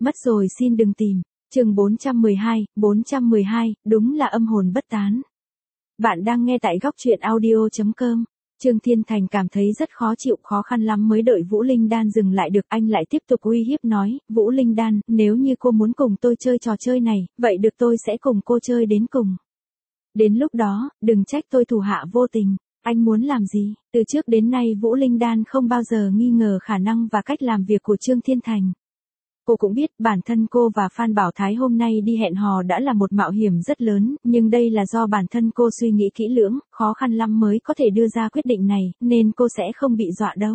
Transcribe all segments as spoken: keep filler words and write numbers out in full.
Mất rồi xin đừng tìm. Chương bốn trăm mười hai, bốn trăm mười hai, đúng là âm hồn bất tán. Bạn đang nghe tại góc truyện audio chấm com. Trương Thiên Thành cảm thấy rất khó chịu, khó khăn lắm mới đợi Vũ Linh Đan dừng lại được, anh lại tiếp tục uy hiếp nói, Vũ Linh Đan, nếu như cô muốn cùng tôi chơi trò chơi này, vậy được, tôi sẽ cùng cô chơi đến cùng. Đến lúc đó, đừng trách tôi thủ hạ vô tình. Anh muốn làm gì? Từ trước đến nay Vũ Linh Đan không bao giờ nghi ngờ khả năng và cách làm việc của Trương Thiên Thành. Cô cũng biết bản thân cô và Phan Bảo Thái hôm nay đi hẹn hò đã là một mạo hiểm rất lớn, nhưng đây là do bản thân cô suy nghĩ kỹ lưỡng, khó khăn lắm mới có thể đưa ra quyết định này, nên cô sẽ không bị dọa đâu.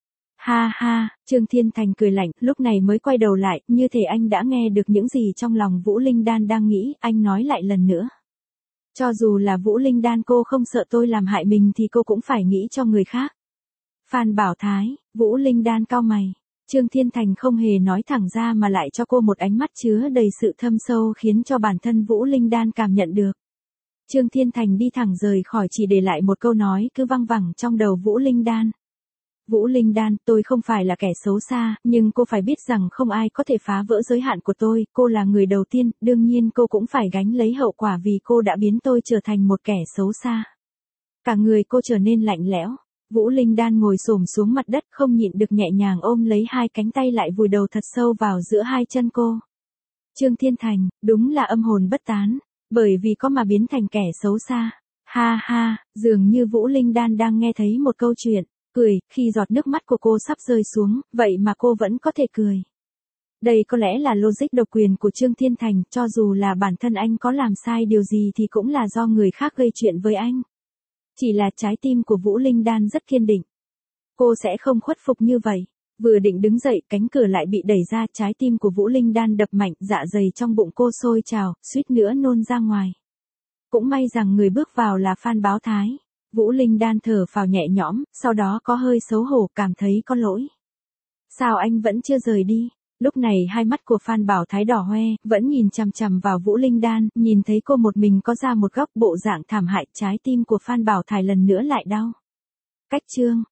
Ha ha, Trương Thiên Thành cười lạnh, lúc này mới quay đầu lại, như thể anh đã nghe được những gì trong lòng Vũ Linh Đan đang nghĩ, anh nói lại lần nữa. Cho dù là Vũ Linh Đan cô không sợ tôi làm hại mình thì cô cũng phải nghĩ cho người khác. Phan Bảo Thái, Vũ Linh Đan cau mày. Trương Thiên Thành không hề nói thẳng ra mà lại cho cô một ánh mắt chứa đầy sự thâm sâu khiến cho bản thân Vũ Linh Đan cảm nhận được. Trương Thiên Thành đi thẳng rời khỏi chỉ để lại một câu nói cứ văng vẳng trong đầu Vũ Linh Đan. Vũ Linh Đan, tôi không phải là kẻ xấu xa, nhưng cô phải biết rằng không ai có thể phá vỡ giới hạn của tôi, cô là người đầu tiên, đương nhiên cô cũng phải gánh lấy hậu quả vì cô đã biến tôi trở thành một kẻ xấu xa. Cả người cô trở nên lạnh lẽo. Vũ Linh Đan ngồi xổm xuống mặt đất không nhịn được nhẹ nhàng ôm lấy hai cánh tay lại vùi đầu thật sâu vào giữa hai chân cô. Trương Thiên Thành, đúng là âm hồn bất tán, bởi vì có mà biến thành kẻ xấu xa. Ha ha, dường như Vũ Linh Đan đang nghe thấy một câu chuyện, cười, khi giọt nước mắt của cô sắp rơi xuống, vậy mà cô vẫn có thể cười. Đây có lẽ là logic độc quyền của Trương Thiên Thành, cho dù là bản thân anh có làm sai điều gì thì cũng là do người khác gây chuyện với anh. Chỉ là trái tim của Vũ Linh Đan rất kiên định. Cô sẽ không khuất phục như vậy. Vừa định đứng dậy, cánh cửa lại bị đẩy ra, trái tim của Vũ Linh Đan đập mạnh, dạ dày trong bụng cô sôi trào, suýt nữa nôn ra ngoài. Cũng may rằng người bước vào là Phan Bảo Thái. Vũ Linh Đan thở phào nhẹ nhõm, sau đó có hơi xấu hổ, cảm thấy có lỗi. Sao anh vẫn chưa rời đi? Lúc này hai mắt của Phan Bảo Thái đỏ hoe, vẫn nhìn chằm chằm vào Vũ Linh Đan, nhìn thấy cô một mình có ra một góc bộ dạng thảm hại, trái tim của Phan Bảo Thái lần nữa lại đau. Cách chương,